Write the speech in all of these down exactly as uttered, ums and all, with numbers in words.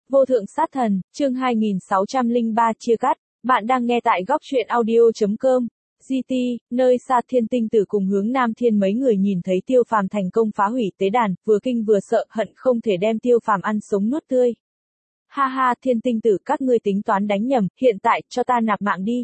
Vô thượng sát thần, chương hai nghìn sáu trăm lẻ ba chia cắt. Bạn đang nghe tại góc truyện audio chấm com. giê tê, nơi xa Thiên Tinh Tử cùng Hướng Nam Thiên mấy người nhìn thấy Tiêu Phàm thành công phá hủy tế đàn, vừa kinh vừa sợ, hận không thể đem Tiêu Phàm ăn sống nuốt tươi. Ha ha, Thiên Tinh Tử, các ngươi tính toán đánh nhầm, hiện tại, cho ta nạp mạng đi.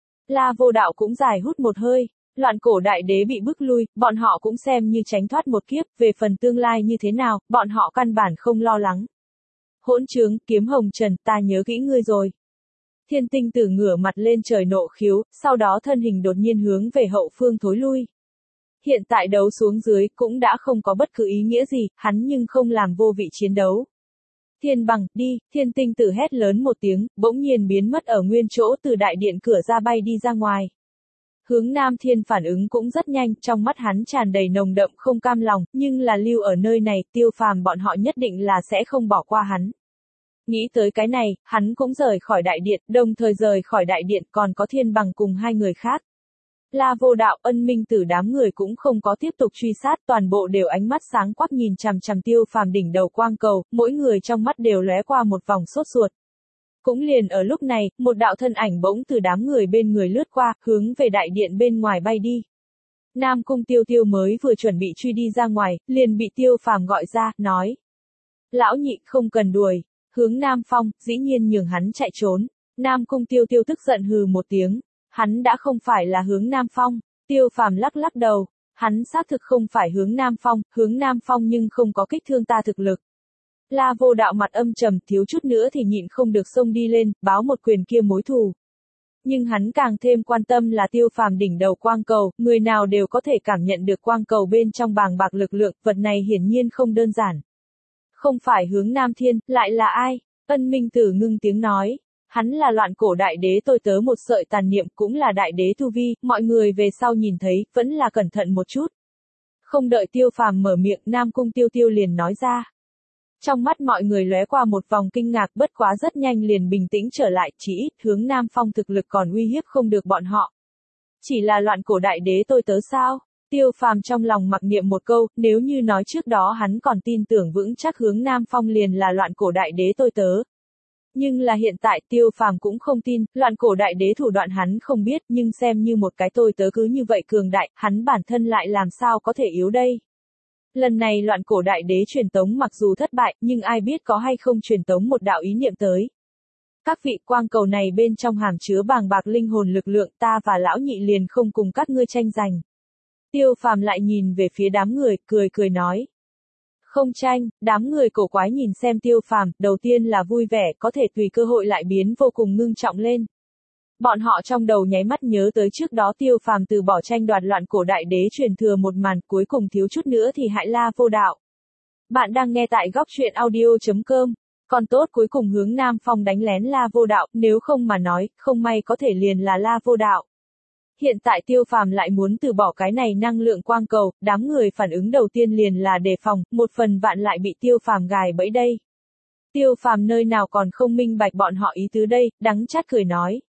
La Vô Đạo cũng dài hút một hơi. Loạn cổ đại đế bị bức lui, bọn họ cũng xem như tránh thoát một kiếp, về phần tương lai như thế nào, bọn họ căn bản không lo lắng. Hỗn trướng, Kiếm Hồng Trần, ta nhớ kỹ ngươi rồi. Thiên Tinh Tử ngửa mặt lên trời nộ khiếu, sau đó thân hình đột nhiên hướng về hậu phương thối lui. Hiện tại đấu xuống dưới, cũng đã không có bất cứ ý nghĩa gì, hắn nhưng không làm vô vị chiến đấu. Thiên bằng, đi, Thiên Tinh Tử hét lớn một tiếng, bỗng nhiên biến mất ở nguyên chỗ, từ đại điện cửa ra bay đi ra ngoài. Hướng Nam Thiên phản ứng cũng rất nhanh, trong mắt hắn tràn đầy nồng đậm không cam lòng, nhưng là lưu ở nơi này, Tiêu Phàm bọn họ nhất định là sẽ không bỏ qua hắn. Nghĩ tới cái này, hắn cũng rời khỏi đại điện, đồng thời rời khỏi đại điện còn có Thiên bằng cùng hai người khác. La Vô Đạo, Ân Minh Tử đám người cũng không có tiếp tục truy sát, toàn bộ đều ánh mắt sáng quắc nhìn chằm chằm Tiêu Phàm đỉnh đầu quang cầu, mỗi người trong mắt đều lóe qua một vòng sốt ruột. Cũng liền ở lúc này, một đạo thân ảnh bỗng từ đám người bên người lướt qua, hướng về đại điện bên ngoài bay đi. Nam Cung Tiêu Tiêu mới vừa chuẩn bị truy đi ra ngoài, liền bị Tiêu Phàm gọi ra, nói. Lão nhị, không cần đuổi. Hướng Nam Phong, dĩ nhiên nhường hắn chạy trốn. Nam Cung Tiêu Tiêu tức giận hừ một tiếng. Hắn đã không phải là Hướng Nam Phong. Tiêu Phàm lắc lắc đầu. Hắn xác thực không phải Hướng Nam Phong, Hướng Nam Phong nhưng không có kích thương ta thực lực. La Vô Đạo mặt âm trầm, thiếu chút nữa thì nhịn không được xông đi lên, báo một quyền kia mối thù. Nhưng hắn càng thêm quan tâm là Tiêu Phàm đỉnh đầu quang cầu, người nào đều có thể cảm nhận được quang cầu bên trong bàng bạc lực lượng, vật này hiển nhiên không đơn giản. Không phải Hướng Nam Thiên, lại là ai? Ân Minh Tử ngưng tiếng nói. Hắn là loạn cổ đại đế tôi tớ một sợi tàn niệm, cũng là đại đế tu vi, mọi người về sau nhìn thấy, vẫn là cẩn thận một chút. Không đợi Tiêu Phàm mở miệng, Nam Cung Tiêu Tiêu liền nói ra. Trong mắt mọi người lóe qua một vòng kinh ngạc, bất quá rất nhanh liền bình tĩnh trở lại, chỉ ít Hướng Nam Phong thực lực còn uy hiếp không được bọn họ. Chỉ là loạn cổ đại đế tôi tớ sao? Tiêu Phàm trong lòng mặc niệm một câu, nếu như nói trước đó hắn còn tin tưởng vững chắc Hướng Nam Phong liền là loạn cổ đại đế tôi tớ. Nhưng là hiện tại Tiêu Phàm cũng không tin, loạn cổ đại đế thủ đoạn hắn không biết, nhưng xem như một cái tôi tớ cứ như vậy cường đại, hắn bản thân lại làm sao có thể yếu đây. Lần này loạn cổ đại đế truyền tống mặc dù thất bại, nhưng ai biết có hay không truyền tống một đạo ý niệm tới. Các vị, quang cầu này bên trong hàm chứa bàng bạc linh hồn lực lượng, ta và lão nhị liền không cùng các ngươi tranh giành. Tiêu Phàm lại nhìn về phía đám người, cười cười nói. Không tranh, đám người cổ quái nhìn xem Tiêu Phàm, đầu tiên là vui vẻ, có thể tùy cơ hội lại biến vô cùng ngưng trọng lên. Bọn họ trong đầu nháy mắt nhớ tới trước đó Tiêu Phàm từ bỏ tranh đoạt loạn cổ đại đế truyền thừa một màn, cuối cùng thiếu chút nữa thì hại La Vô Đạo. Bạn đang nghe tại góc truyện audio chấm com. Còn tốt cuối cùng Hướng Nam Phong đánh lén La Vô Đạo, nếu không mà nói, không may có thể liền là La Vô Đạo. Hiện tại Tiêu Phàm lại muốn từ bỏ cái này năng lượng quang cầu, đám người phản ứng đầu tiên liền là đề phòng, một phần vạn lại bị Tiêu Phàm gài bẫy đây. Tiêu Phàm nơi nào còn không minh bạch bọn họ ý tứ đây, đắng chát cười nói.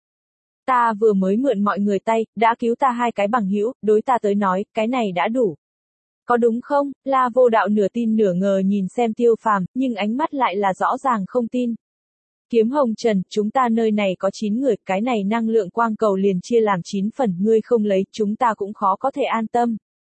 Ta vừa mới mượn mọi người tay, đã cứu ta hai cái bằng hữu, đối ta tới nói, cái này đã đủ. Có đúng không? La Vô Đạo nửa tin nửa ngờ nhìn xem Tiêu Phàm, nhưng ánh mắt lại là rõ ràng không tin. Kiếm Hồng Trần, chúng ta nơi này có chín người, cái này năng lượng quang cầu liền chia làm chín phần, ngươi không lấy, chúng ta cũng khó có thể an tâm.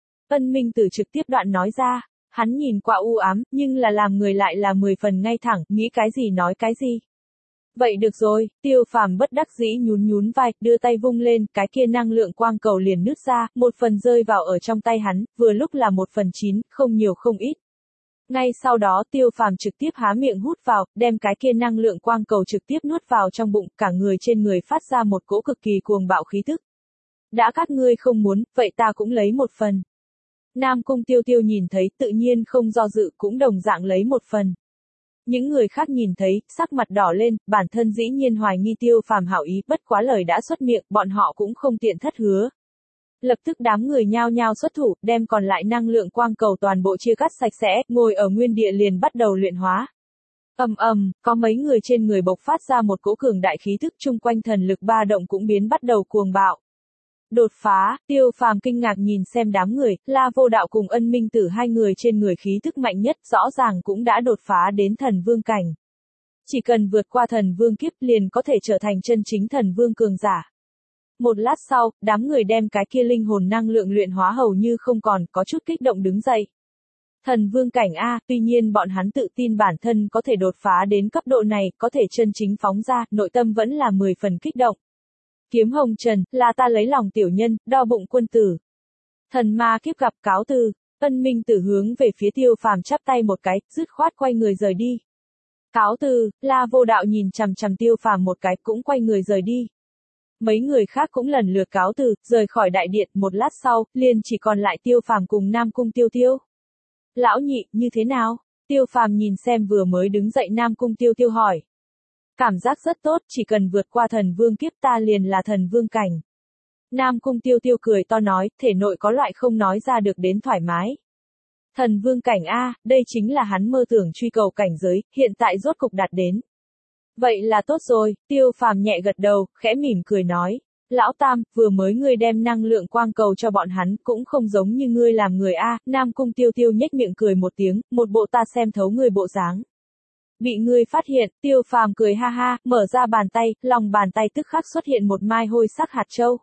Ân Minh Tử trực tiếp đoạn nói ra, hắn nhìn qua u ám, nhưng là làm người lại là mười phần ngay thẳng, nghĩ cái gì nói cái gì. Vậy được rồi, Tiêu Phàm bất đắc dĩ nhún nhún vai, đưa tay vung lên, cái kia năng lượng quang cầu liền nứt ra, một phần rơi vào ở trong tay hắn, vừa lúc là một phần chín, không nhiều không ít. Ngay sau đó Tiêu Phàm trực tiếp há miệng hút vào, đem cái kia năng lượng quang cầu trực tiếp nuốt vào trong bụng, cả người trên người phát ra một cỗ cực kỳ cuồng bạo khí tức. Đã các ngươi không muốn, vậy ta cũng lấy một phần. Nam Cung Tiêu Tiêu nhìn thấy, tự nhiên không do dự, cũng đồng dạng lấy một phần. Những người khác nhìn thấy, sắc mặt đỏ lên, bản thân dĩ nhiên hoài nghi Tiêu Phàm hảo ý, bất quá lời đã xuất miệng, bọn họ cũng không tiện thất hứa. Lập tức đám người nhao nhao xuất thủ, đem còn lại năng lượng quang cầu toàn bộ chia cắt sạch sẽ, ngồi ở nguyên địa liền bắt đầu luyện hóa. Ầm ầm, có mấy người trên người bộc phát ra một cỗ cường đại khí thức, chung quanh thần lực ba động cũng biến bắt đầu cuồng bạo. Đột phá, Tiêu Phàm kinh ngạc nhìn xem đám người, La Vô Đạo cùng Ân Minh Tử hai người trên người khí thức mạnh nhất, rõ ràng cũng đã đột phá đến thần vương cảnh. Chỉ cần vượt qua thần vương kiếp liền có thể trở thành chân chính thần vương cường giả. Một lát sau, đám người đem cái kia linh hồn năng lượng luyện hóa hầu như không còn, có chút kích động đứng dậy. Thần vương cảnh A, tuy nhiên bọn hắn tự tin bản thân có thể đột phá đến cấp độ này, có thể chân chính phóng ra, nội tâm vẫn là mười phần kích động. Kiếm hồng trần, là ta lấy lòng tiểu nhân, đo bụng quân tử. Thần ma kiếp gặp cáo từ, Ân Minh Tử hướng về phía Tiêu Phàm chắp tay một cái, dứt khoát quay người rời đi. Cáo từ, La Vô Đạo nhìn chằm chằm Tiêu Phàm một cái cũng quay người rời đi. Mấy người khác cũng lần lượt cáo từ, rời khỏi đại điện, một lát sau, liền chỉ còn lại Tiêu Phàm cùng Nam Cung Tiêu Tiêu. Lão nhị, như thế nào? Tiêu Phàm nhìn xem vừa mới đứng dậy Nam Cung Tiêu Tiêu hỏi. Cảm giác rất tốt, chỉ cần vượt qua thần vương kiếp ta liền là thần vương cảnh. Nam Cung Tiêu Tiêu cười to nói, thể nội có loại không nói ra được đến thoải mái. Thần vương cảnh A, đây chính là hắn mơ tưởng truy cầu cảnh giới, hiện tại rốt cục đạt đến. Vậy là tốt rồi, Tiêu Phàm nhẹ gật đầu, khẽ mỉm cười nói. Lão Tam, vừa mới ngươi đem năng lượng quang cầu cho bọn hắn, cũng không giống như ngươi làm người A, Nam Cung Tiêu Tiêu nhếch miệng cười một tiếng, một bộ ta xem thấu ngươi bộ dáng. Bị ngươi phát hiện, Tiêu Phàm cười ha ha, mở ra bàn tay, lòng bàn tay tức khắc xuất hiện một mai hôi sắc hạt châu.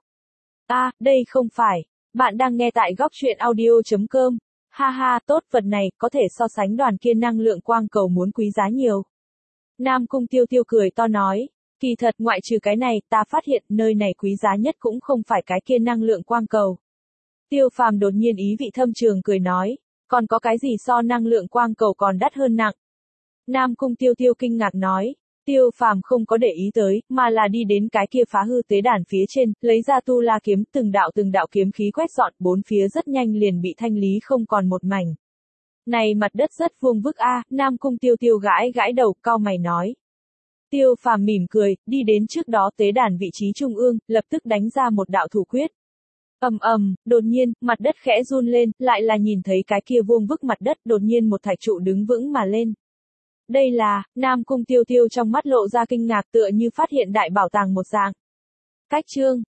A, đây không phải, bạn đang nghe tại góc truyện audio chấm com. Ha ha, tốt, vật này, có thể so sánh đoàn kia năng lượng quang cầu muốn quý giá nhiều. Nam Cung Tiêu Tiêu cười to nói, kỳ thật ngoại trừ cái này, ta phát hiện nơi này quý giá nhất cũng không phải cái kia năng lượng quang cầu. Tiêu Phàm đột nhiên ý vị thâm trường cười nói, còn có cái gì so năng lượng quang cầu còn đắt hơn nặng. Nam Cung Tiêu Tiêu kinh ngạc nói, Tiêu Phàm không có để ý tới, mà là đi đến cái kia phá hư tế đàn phía trên, lấy ra tu la kiếm, từng đạo từng đạo kiếm khí quét dọn, bốn phía rất nhanh liền bị thanh lý không còn một mảnh. Này mặt đất rất vuông vức a, Nam Cung Tiêu Tiêu gãi gãi đầu, cau mày nói. Tiêu Phàm mỉm cười, đi đến trước đó tế đàn vị trí trung ương, lập tức đánh ra một đạo thủ quyết. Ầm ầm, đột nhiên, mặt đất khẽ run lên, lại là nhìn thấy cái kia vuông vức mặt đất, đột nhiên một thạch trụ đứng vững mà lên. Đây là, Nam Cung Tiêu Tiêu trong mắt lộ ra kinh ngạc tựa như phát hiện đại bảo tàng một dạng. Cách chương